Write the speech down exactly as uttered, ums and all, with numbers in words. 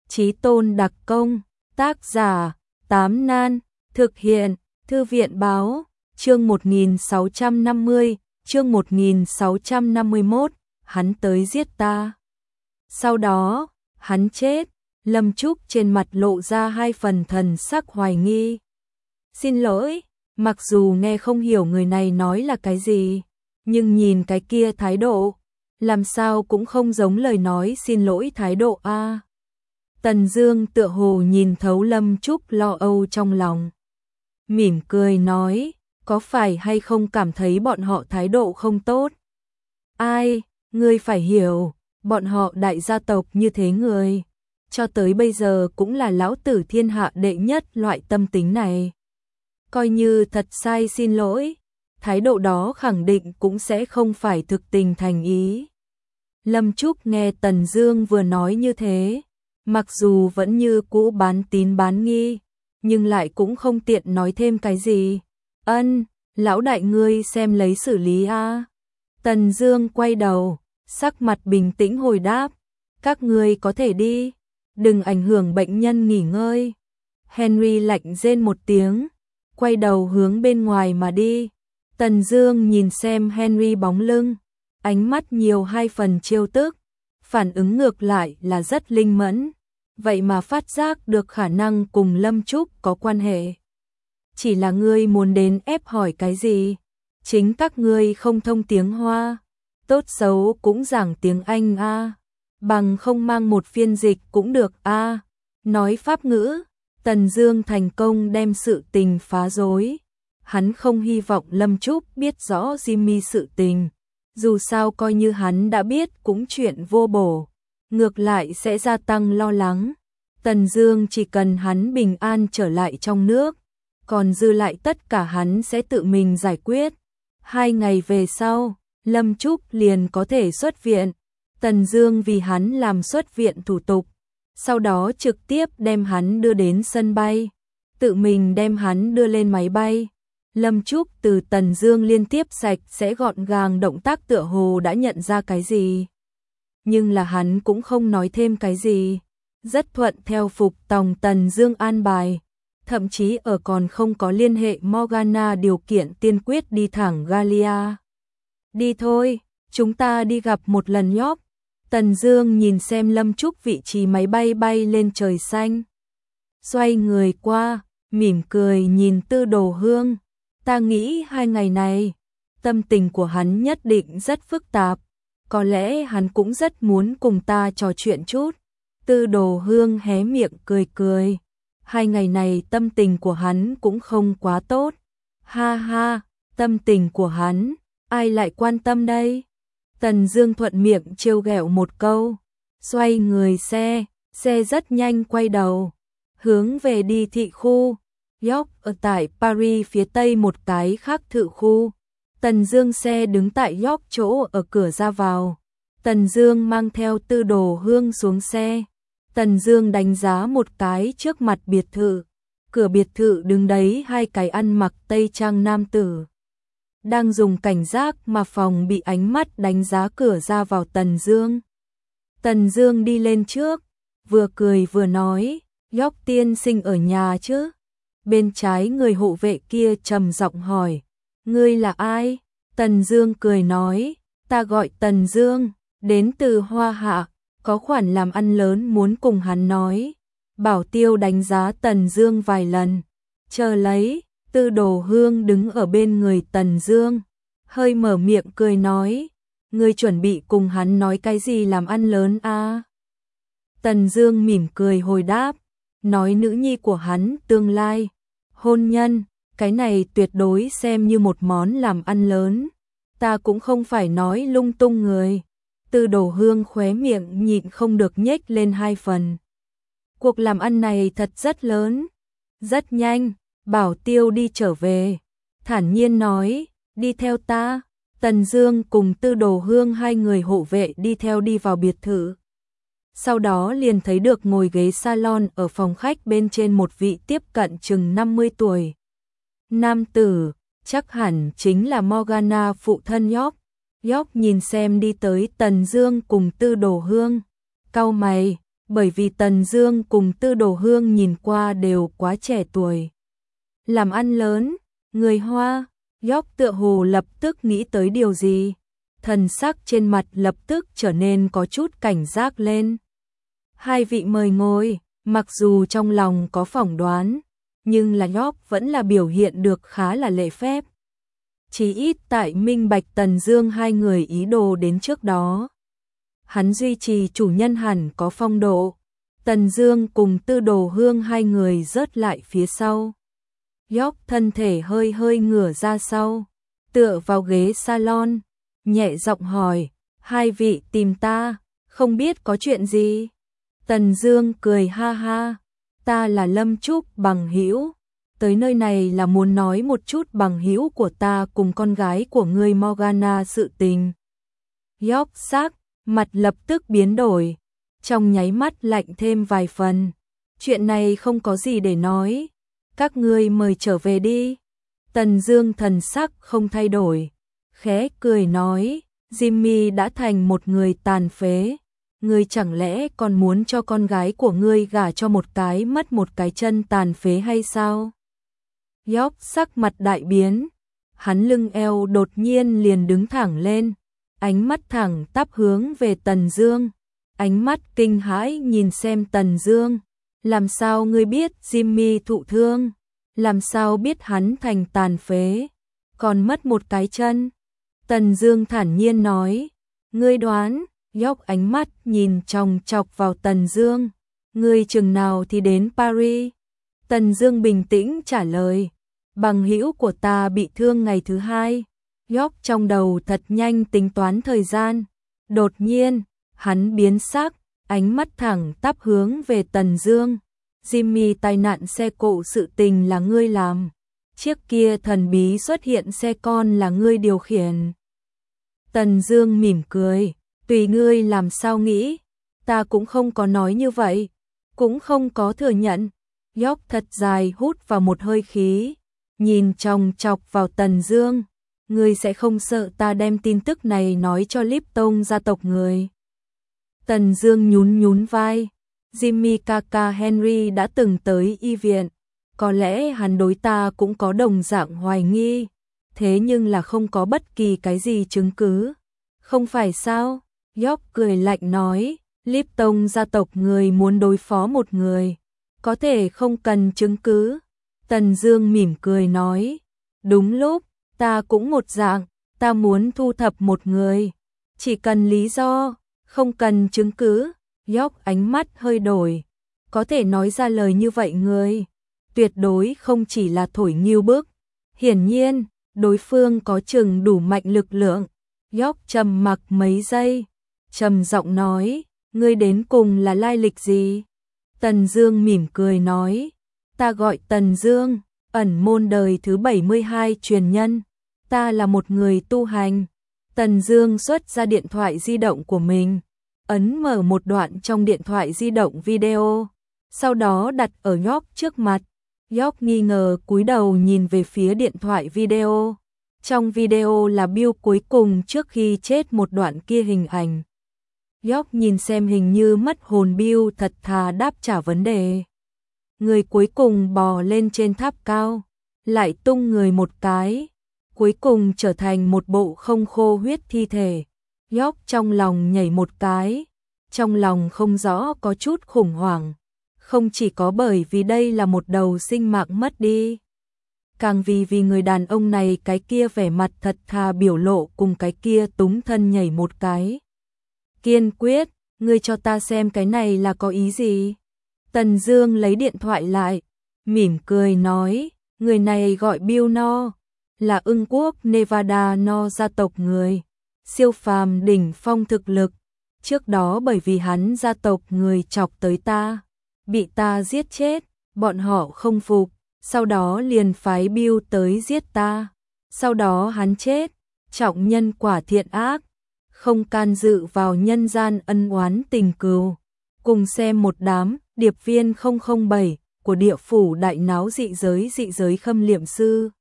Chí tôn đặc công, tác giả, Tám Nan, thực hiện, Thư viện báo, chương một nghìn sáu trăm năm mươi, chương một nghìn sáu trăm năm mươi mốt, hắn tới giết ta. Sau đó, hắn chết, Lâm Trúc trên mặt lộ ra hai phần thần sắc hoài nghi. Xin lỗi, mặc dù nghe không hiểu người này nói là cái gì, nhưng nhìn cái kia thái độ, làm sao cũng không giống lời nói xin lỗi thái độ a. À. Tần Dương tựa hồ nhìn thấu Lâm Trúc lo âu trong lòng. Mỉm cười nói, có phải hay không cảm thấy bọn họ thái độ không tốt? Ai, ngươi phải hiểu, bọn họ đại gia tộc như thế người, cho tới bây giờ cũng là lão tử thiên hạ đệ nhất loại tâm tính này. Coi như thật sai xin lỗi, thái độ đó khẳng định cũng sẽ không phải thực tình thành ý. Lâm Trúc nghe Tần Dương vừa nói như thế, mặc dù vẫn như cũ bán tín bán nghi, nhưng lại cũng không tiện nói thêm cái gì. Ân, lão đại ngươi xem lấy xử lý a. Tần Dương quay đầu, sắc mặt bình tĩnh hồi đáp, các ngươi có thể đi, đừng ảnh hưởng bệnh nhân nghỉ ngơi. Henry lạnh rên một tiếng, quay đầu hướng bên ngoài mà đi. Tần Dương nhìn xem Henry bóng lưng, ánh mắt nhiều hai phần trêu tức, phản ứng ngược lại là rất linh mẫn, vậy mà phát giác được khả năng cùng Lâm Trúc có quan hệ. Chỉ là ngươi muốn đến ép hỏi cái gì? Chính các ngươi không thông tiếng Hoa, tốt xấu cũng giảng tiếng Anh a, à. Bằng không mang một phiên dịch cũng được a. À. Nói pháp ngữ, Tần Dương thành công đem sự tình phá rối. Hắn không hy vọng Lâm Trúc biết rõ Jimmy sự tình, dù sao coi như hắn đã biết cũng chuyện vô bổ, ngược lại sẽ gia tăng lo lắng. Tần Dương chỉ cần hắn bình an trở lại trong nước, còn dư lại tất cả hắn sẽ tự mình giải quyết. Hai ngày về sau, Lâm Trúc liền có thể xuất viện. Tần Dương vì hắn làm xuất viện thủ tục, sau đó trực tiếp đem hắn đưa đến sân bay, tự mình đem hắn đưa lên máy bay. Lâm Trúc từ Tần Dương liên tiếp sạch sẽ gọn gàng động tác tựa hồ đã nhận ra cái gì. Nhưng là hắn cũng không nói thêm cái gì, rất thuận theo phục tòng Tần Dương an bài, thậm chí ở còn không có liên hệ Morgana điều kiện tiên quyết đi thẳng Galia. Đi thôi, chúng ta đi gặp một lần nhóc. Tần Dương nhìn xem Lâm Trúc vị trí máy bay bay lên trời xanh. Xoay người qua, mỉm cười nhìn Tư Đồ Hương. Ta nghĩ hai ngày này, tâm tình của hắn nhất định rất phức tạp. Có lẽ hắn cũng rất muốn cùng ta trò chuyện chút. Tư Đồ Hương hé miệng cười cười. Hai ngày này tâm tình của hắn cũng không quá tốt. Ha ha, tâm tình của hắn, ai lại quan tâm đây? Tần Dương thuận miệng trêu ghẹo một câu, xoay người xe, xe rất nhanh quay đầu, hướng về đi thị khu. York ở tại Paris phía tây một cái khác thự khu. Tần Dương xe đứng tại York chỗ ở cửa ra vào. Tần Dương mang theo Tư Đồ Hương xuống xe. Tần Dương đánh giá một cái trước mặt biệt thự. Cửa biệt thự đứng đấy hai cái ăn mặc tây trang nam tử, đang dùng cảnh giác mà phòng bị ánh mắt đánh giá cửa ra vào Tần Dương. Tần Dương đi lên trước, vừa cười vừa nói, York tiên sinh ở nhà chứ? Bên trái người hộ vệ kia trầm giọng hỏi, ngươi là ai? Tần Dương cười nói, ta gọi Tần Dương, đến từ Hoa Hạ, có khoản làm ăn lớn muốn cùng hắn nói. Bảo tiêu đánh giá Tần Dương vài lần, chờ lấy. Tư Đồ Hương đứng ở bên người Tần Dương, hơi mở miệng cười nói, ngươi chuẩn bị cùng hắn nói cái gì làm ăn lớn a? À? Tần Dương mỉm cười hồi đáp, nói nữ nhi của hắn tương lai, hôn nhân, cái này tuyệt đối xem như một món làm ăn lớn. Ta cũng không phải nói lung tung người. Tư Đồ Hương khóe miệng nhịn không được nhếch lên hai phần. Cuộc làm ăn này thật rất lớn. Rất nhanh, Bảo tiêu đi trở về, thản nhiên nói, đi theo ta. Tần Dương cùng Tư Đồ Hương hai người hộ vệ đi theo đi vào biệt thự. Sau đó liền thấy được ngồi ghế salon ở phòng khách bên trên một vị tiếp cận chừng năm mươi tuổi. Nam tử, chắc hẳn chính là Morgana phụ thân York. York nhìn xem đi tới Tần Dương cùng Tư Đồ Hương, cau mày, bởi vì Tần Dương cùng Tư Đồ Hương nhìn qua đều quá trẻ tuổi. Làm ăn lớn, người Hoa, York tựa hồ lập tức nghĩ tới điều gì, thần sắc trên mặt lập tức trở nên có chút cảnh giác lên. Hai vị mời ngồi, mặc dù trong lòng có phỏng đoán, nhưng là York vẫn là biểu hiện được khá là lễ phép. Chỉ ít tại minh bạch Tần Dương hai người ý đồ đến trước đó. Hắn duy trì chủ nhân hẳn có phong độ. Tần Dương cùng Tư Đồ Hương hai người rớt lại phía sau. York thân thể hơi hơi ngửa ra sau, tựa vào ghế salon, nhẹ giọng hỏi, hai vị tìm ta, không biết có chuyện gì? Tần Dương cười ha ha, ta là Lâm Trúc bằng hữu, tới nơi này là muốn nói một chút bằng hữu của ta cùng con gái của ngươi Morgana sự tình. York sắc, mặt lập tức biến đổi, trong nháy mắt lạnh thêm vài phần. Chuyện này không có gì để nói, các ngươi mời trở về đi. Tần Dương thần sắc không thay đổi, khẽ cười nói, Jimmy đã thành một người tàn phế, ngươi chẳng lẽ còn muốn cho con gái của ngươi gả cho một cái mất một cái chân tàn phế hay sao? York sắc mặt đại biến, hắn lưng eo đột nhiên liền đứng thẳng lên, ánh mắt thẳng tắp hướng về Tần Dương, ánh mắt kinh hãi nhìn xem Tần Dương, làm sao ngươi biết Jimmy thụ thương, làm sao biết hắn thành tàn phế, còn mất một cái chân? Tần Dương thản nhiên nói, ngươi đoán. York ánh mắt nhìn chòng chọc vào Tần Dương, ngươi chừng nào thì đến Paris? Tần Dương bình tĩnh trả lời, bằng hữu của ta bị thương ngày thứ hai. York trong đầu thật nhanh tính toán thời gian, đột nhiên, hắn biến sắc, ánh mắt thẳng tắp hướng về Tần Dương. Jimmy tai nạn xe cộ sự tình là ngươi làm, chiếc kia thần bí xuất hiện xe con là ngươi điều khiển. Tần Dương mỉm cười, tùy ngươi làm sao nghĩ, ta cũng không có nói như vậy, cũng không có thừa nhận. York thật dài hút vào một hơi khí, nhìn chòng chọc vào Tần Dương, ngươi sẽ không sợ ta đem tin tức này nói cho Lipton gia tộc người? Tần Dương nhún nhún vai, Jimmy kaka Henry đã từng tới y viện, có lẽ hắn đối ta cũng có đồng dạng hoài nghi, thế nhưng là không có bất kỳ cái gì chứng cứ, không phải sao? York cười lạnh nói, Lipton gia tộc người muốn đối phó một người, có thể không cần chứng cứ. Tần Dương mỉm cười nói, đúng lúc, ta cũng một dạng, ta muốn thu thập một người, chỉ cần lý do, không cần chứng cứ. York ánh mắt hơi đổi, có thể nói ra lời như vậy người, tuyệt đối không chỉ là thổi nghiêu bức. Hiển nhiên, đối phương có chừng đủ mạnh lực lượng. York trầm mặc mấy giây, trầm giọng nói, ngươi đến cùng là lai lịch gì? Tần Dương mỉm cười nói, ta gọi Tần Dương, ẩn môn đời thứ bảy mươi hai truyền nhân, ta là một người tu hành. Tần Dương xuất ra điện thoại di động của mình, ấn mở một đoạn trong điện thoại di động video, sau đó đặt ở York trước mặt. York nghi ngờ cúi đầu nhìn về phía điện thoại video. Trong video là Bill cuối cùng trước khi chết một đoạn kia hình ảnh. York nhìn xem hình như mất hồn Bill thật thà đáp trả vấn đề. Người cuối cùng bò lên trên tháp cao, lại tung người một cái, cuối cùng trở thành một bộ không khô huyết thi thể. York trong lòng nhảy một cái, trong lòng không rõ có chút khủng hoảng, không chỉ có bởi vì đây là một đầu sinh mạng mất đi, càng vì vì người đàn ông này cái kia vẻ mặt thật thà biểu lộ cùng cái kia túng thân nhảy một cái. Kiên quyết, ngươi cho ta xem cái này là có ý gì? Tần Dương lấy điện thoại lại, mỉm cười nói, người này gọi Bill No, là Ưng quốc Nevada No gia tộc người, siêu phàm đỉnh phong thực lực. Trước đó bởi vì hắn gia tộc người chọc tới ta, bị ta giết chết, bọn họ không phục, sau đó liền phái Bill tới giết ta. Sau đó hắn chết, trọng nhân quả thiện ác, không can dự vào nhân gian ân oán tình cừu. Cùng xem một đám điệp viên không không bảy của địa phủ đại náo dị giới dị giới khâm liệm sư.